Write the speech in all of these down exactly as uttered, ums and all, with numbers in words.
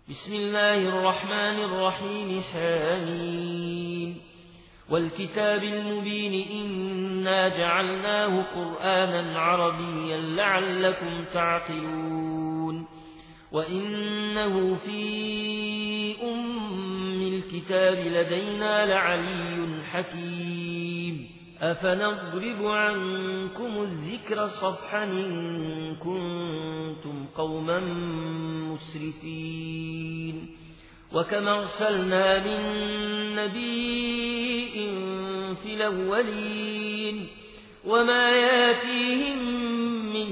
بسم الله الرحمن الرحيم حميم والكتاب المبين إنا جعلناه قرآنا عربيا لعلكم تعقلون وإنه في أم الكتاب لدينا لعلي حكيم أفنضرب عنكم الذكر صفحا إن كنتم قوما مسرفين وكما أرسلنا من نبي في الأولين وما ياتيهم من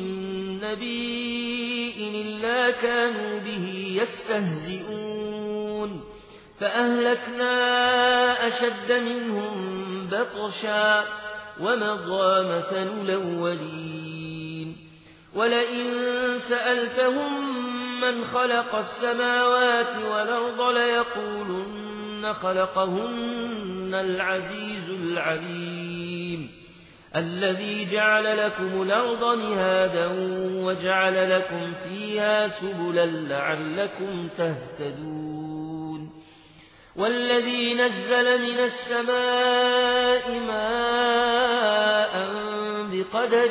نبي إلا كانوا به يستهزئون فأهلكنا أشد منهم بطشا ومضى مثل الأولين ولئن سألتهم من خلق السماوات والأرض ليقولن خلقهن العزيز العليم الذي جعل لكم الأرض مهادا وجعل لكم فيها سبلا لعلكم تهتدون والذي نزل من السماء ماء بقدر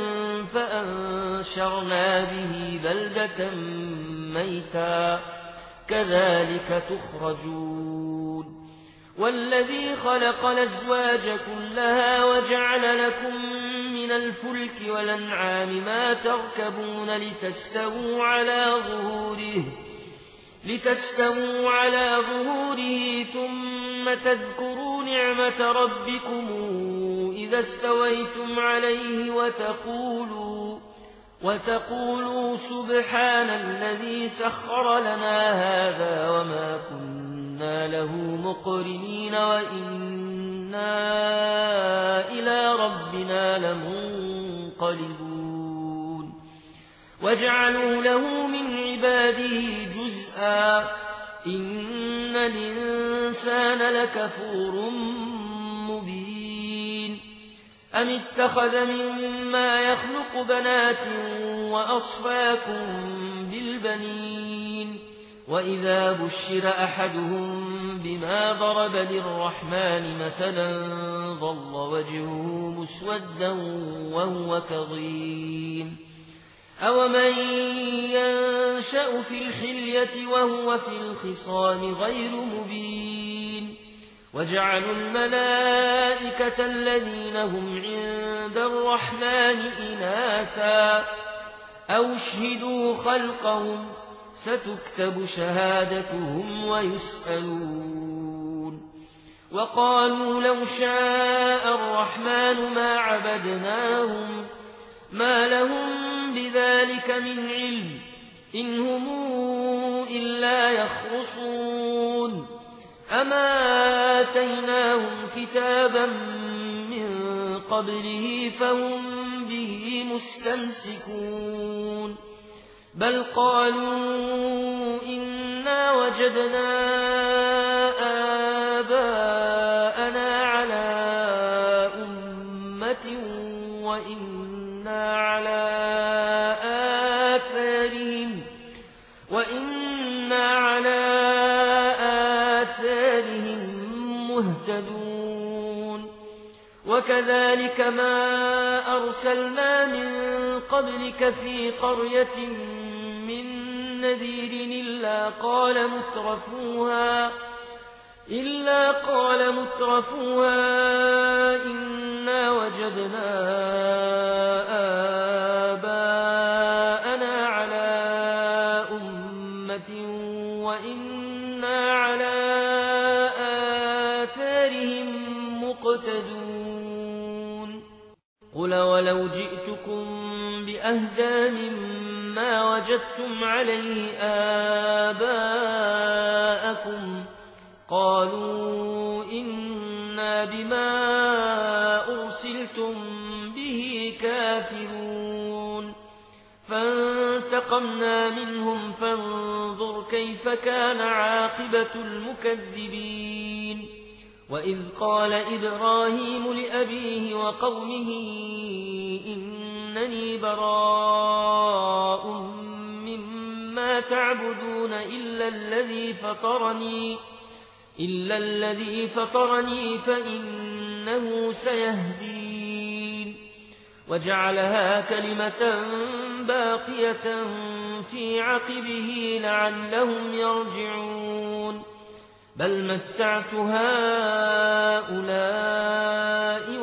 فأنشرنا به بلدة ميتا كذلك تخرجون والذي خلق الأزواج كلها وجعل لكم من الفلك والأنعام ما تركبون لتستووا على ظهوره لتستووا على ظهوره ثم تذكروا نعمة ربكم إذا استويتم عليه وتقولوا وتقولوا سبحان الذي سخر لنا هذا وما كنا له مقرنين وإنا إلى ربنا لمنقلبون وجعلوا له من عباده جزءا إن الإنسان لكفور مبين أم اتخذ مما يخلق بنات وأصفاكم بالبنين وإذا بشر أحدهم بما ضرب للرحمن مثلا ظل وجهه مسودا وهو كظيم أومن ينشأ في الحلية وهو في الخصام غير مبين وجعلوا الملائكة الذين هم عند الرحمن إناثا أو اشهدوا خلقهم ستكتب شهادتهم ويسألون وقالوا لو شاء الرحمن ما عبدناهم ما لهم بذلك من علم إن هم إلا يخرصون أما آتيناهم كتابا من قبله فهم به مستمسكون بل قالوا إنا وجدنا آباءنا على أمة وإنا على آثارهم وإنا على آثارهم مهتدون وكذلك ما أرسلنا من قبلك في قرية من نذير إلا قال مترفوها إلا قال مترفوها إنا وجدنا آباءنا على أمة وإنا على آثارهم مقتدون قل ولو جئتكم بأهدى مما وجدتم عليه آباءكم قالوا إنا بما أرسلتم به كافرون فانتقمنا منهم فانظر كيف كان عاقبة المكذبين وإذ قال إبراهيم لأبيه وقومه إنني براء مما ما تعبدون إلا الذي فطرني إلا الذي فطرني فإنه سيهدين وجعلها كلمة باقية في عقبه لعلهم يرجعون بل متعت هؤلاء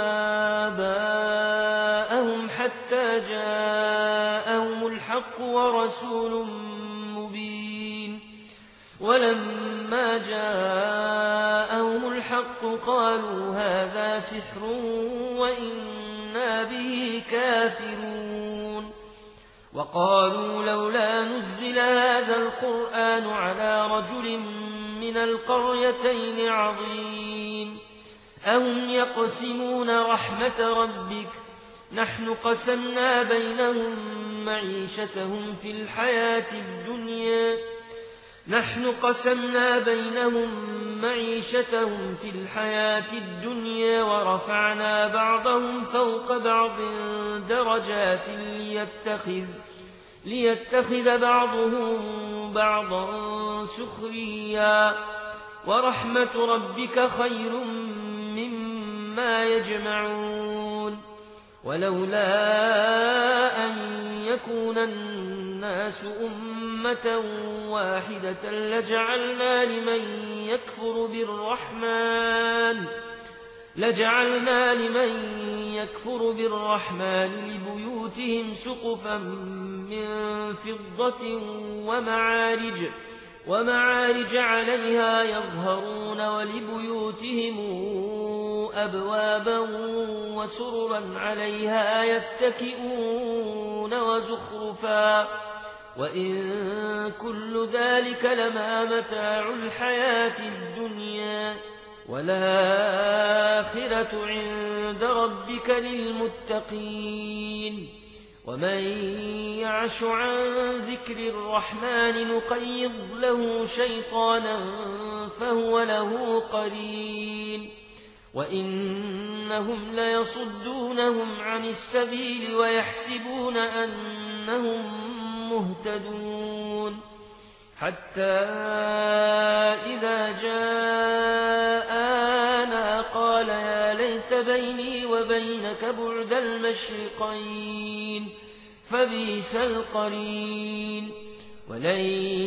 وآباءهم حتى جاءهم الحق ورسول مبين ولما جاءهم الحق قالوا هذا سحر وإنا به كافرون وقالوا لولا نزل هذا القرآن على رجل من القريتين عظيم أهم يقسمون رحمة ربك نحن قسمنا بينهم معيشتهم في الحياة الدنيا نحن قسمنا بينهم معيشتهم في الحياة الدنيا ورفعنا بعضهم فوق بعض درجات ليتخذ ليتخذ بعضهم بعضا سخريا ورحمة ربك خير مما يجمعون ولولا أن يكون الناس أمة واحدة لجعلنا لمن يكفر بالرحمن لجعلنا لمن يكفر بالرحمن لبيوتهم سقفا من فضة ومعارج ومعارج عليها يظهرون ولبيوتهم أبوابا وسررا عليها يتكئون وزخرفا وإن كل ذلك لما متاع الحياة الدنيا والآخرة عند ربك للمتقين ومن يعش عن ذكر الرحمن نقيض له شيطانا فهو له قرين وإنهم ليصدونهم عن السبيل ويحسبون أنهم مهتدون حتى إذا جاءنا قال يا ليت بيني وبينك بعد المشرقين فبئس القرين ولن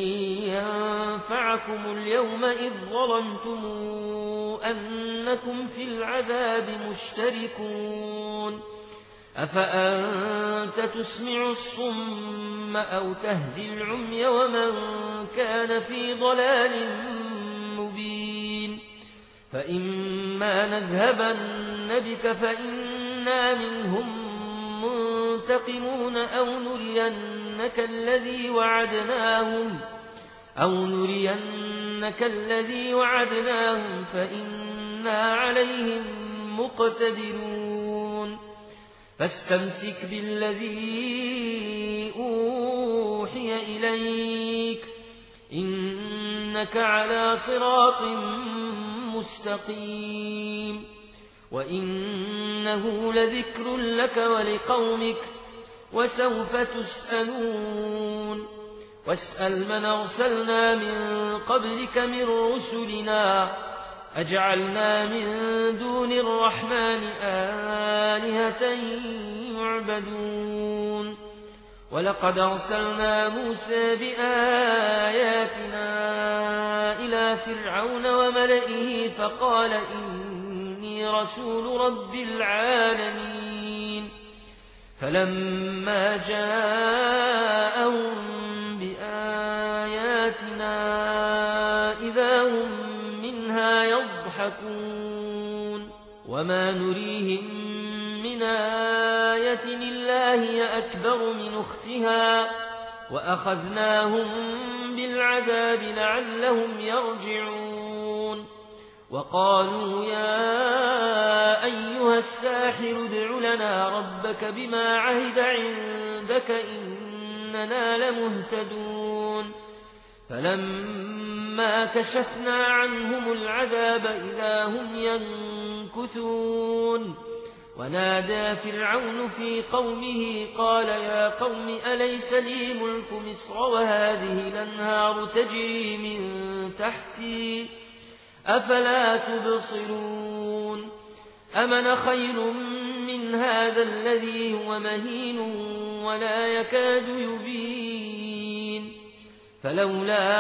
ينفعكم اليوم إذ ظلمتم أنكم في العذاب مشتركون أفأنت تسمع الصم أو تهدي العمي ومن كان في ضلال مبين فإما نذهبن بك فإنا منهم منتقمون أو نرينك الذي وعدناهم أو نرينك الذي وعدناهم فإنا عليهم مقتدرون فاستمسك بالذي أوحي إليك إنك على صراط مستقيم وإنه لذكر لك ولقومك وسوف تسألون واسأل من أرسلنا من قبلك من رسلنا أجعلنا من دون الرحمن آلهة يعبدون ولقد أرسلنا موسى بآياتنا إلى فرعون وملئه فقال إني رسول رب العالمين فلما جاءهم بآياتنا إذا هم منها يضحكون وما نريهم من آية إلا هي أكبر من أختها وأخذناهم بالعذاب لعلهم يرجعون وقالوا يا أيها الساحر ادع لنا ربك بما عهد عندك إننا لمهتدون فلما كشفنا عنهم العذاب إذا هم ينكثون ونادى فرعون في قومه قال يا قوم أليس لي ملك مصر وهذه الأنهار تجري من تحتي أفلا تبصرون أمن خير من هذا الذي هو مهين ولا يكاد يبين فلولا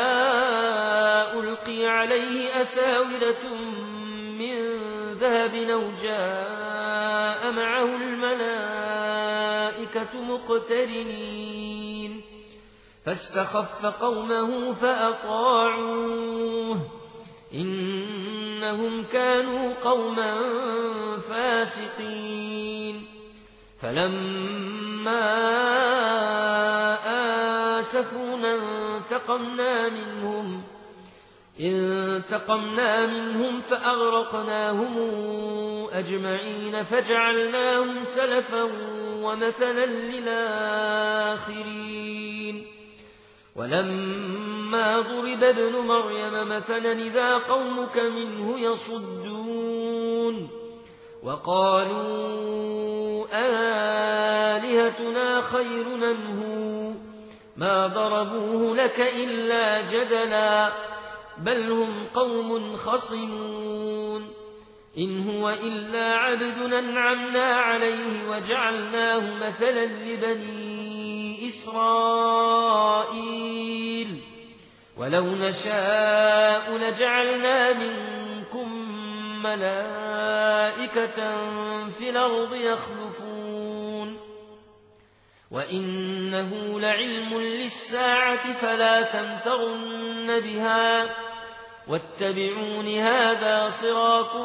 ألقي عليه أساورة من ذهب أو جاء معه الملائكة مقترنين فاستخف قومه فأطاعوه إنهم كانوا قوما فاسقين فلما آسفونا انتقمنا منهم انتقمنا منهم فأغرقناهم أجمعين فجعلناهم سلفا ومثلا للآخرين ولما ضرب ابن مريم مثلا إذا قومك منه يصدون وقالوا آلهتنا خير منه ما ضربوه لك إلا جدلا بل هم قوم خصمون إن هو إلا عبد أنعمنا عليه وجعلناه مثلا لبني إسرائيل ولو نشاء لجعلنا منكم ملائكة في الأرض يخلفون وإنه لعلم للساعة فلا تمترن بها واتبعون هذا صراط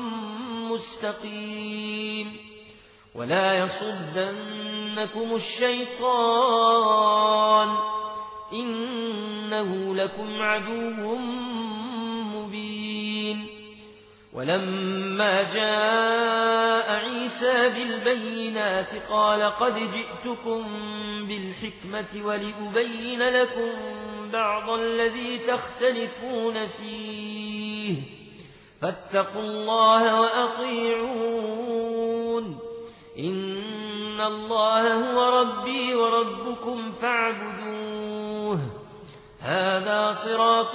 مستقيم ولا يصدنكم الشيطان إنه لكم عدو مبين ولما جاء عيسى بالبينات قال قد جئتكم بالحكمة ولأبين لكم بعض الذي تختلفون فيه فاتقوا الله وأطيعون إن الله هو ربي وربكم فاعبدوه هذا صراط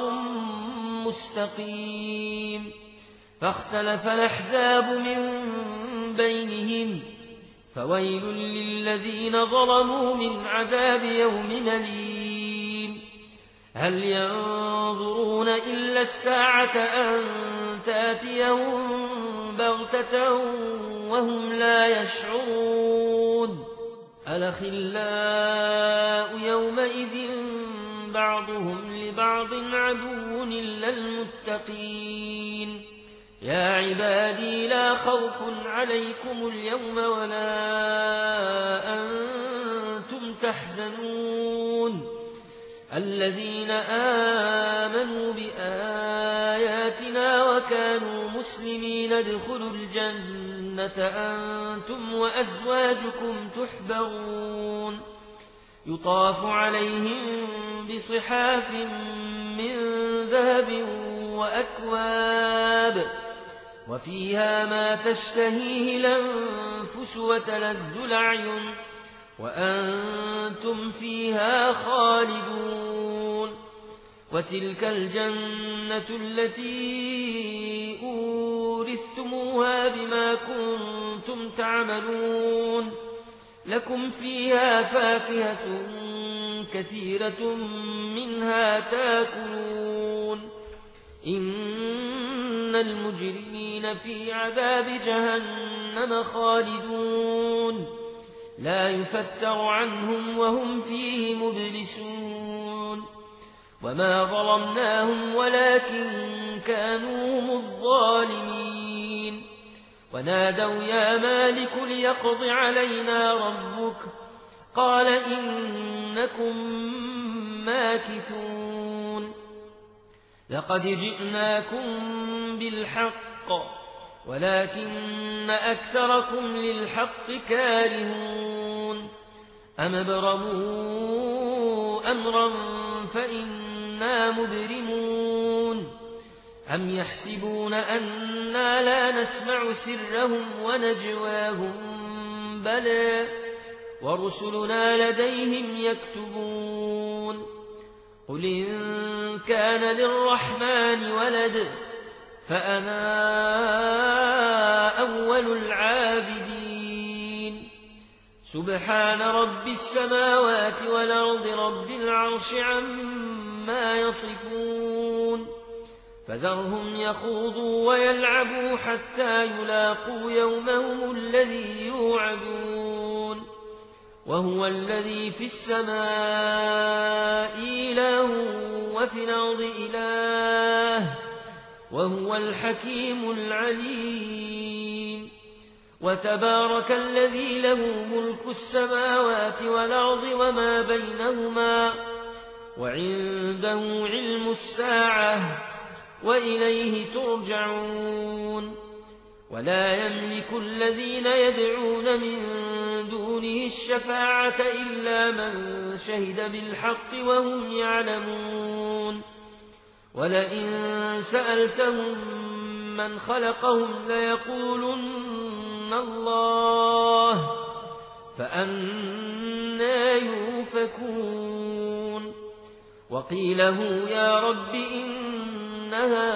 مستقيم فاختلف الأحزاب من بينهم فويل للذين ظلموا من عذاب يوم أليم هل ينظرون إلا الساعة أن تأتيهم بغتة وهم لا يشعرون الأخلاء يومئذ بعضهم لبعض عدو إلا المتقين يا عبادي لا خوف عليكم اليوم ولا أنتم تحزنون الذين آمنوا بآياتنا وكانوا مسلمين ادخلوا الجنة أنتم وأزواجكم تحبرون يطاف عليهم بصحاف من ذهب وأكواب وفيها ما تشتهيه الأنفس وتلذ الأعين وأنتم فيها خالدون وتلك الجنة التي أورثتموها بما كنتم تعملون لكم فيها فاكهة كثيرة منها تاكلون إن المجرمين في عذاب جهنم خالدون لا يفتر عنهم وهم فيه مبلسون وما ظلمناهم ولكن كانوا هم الظالمين ونادوا يا مالك ليقض علينا ربك قال إنكم ماكثون لقد جئناكم بالحق ولكن أكثركم للحق كارهون أم ابرموا أمرا فإنا مبرمون أم يحسبون أنا لا نسمع سرهم ونجواهم بلى ورسلنا لديهم يكتبون قل إن كان للرحمن ولد فأنا أول العابدين سبحان رب السماوات والأرض رب العرش عما يصفون فذرهم يخوضوا ويلعبوا حتى يلاقوا يومهم الذي يوعدون وهو الذي في السماء إله وفي الأرض إله وهو الحكيم العليم وتبارك الذي له ملك السماوات والأرض وما بينهما وعنده علم الساعة وإليه ترجعون ولا يملك الذين يدعون من دونه الشفاعة إلا من شهد بالحق وهم يعلمون ولئن سألتهم من خلقهم ليقولن الله فأنى يؤفكون وقيله يا رب إن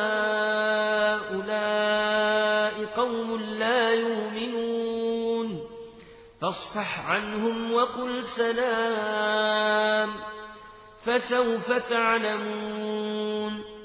هؤلاء قوم لا يؤمنون فاصفح عنهم وقل سلام فسوف تعلمون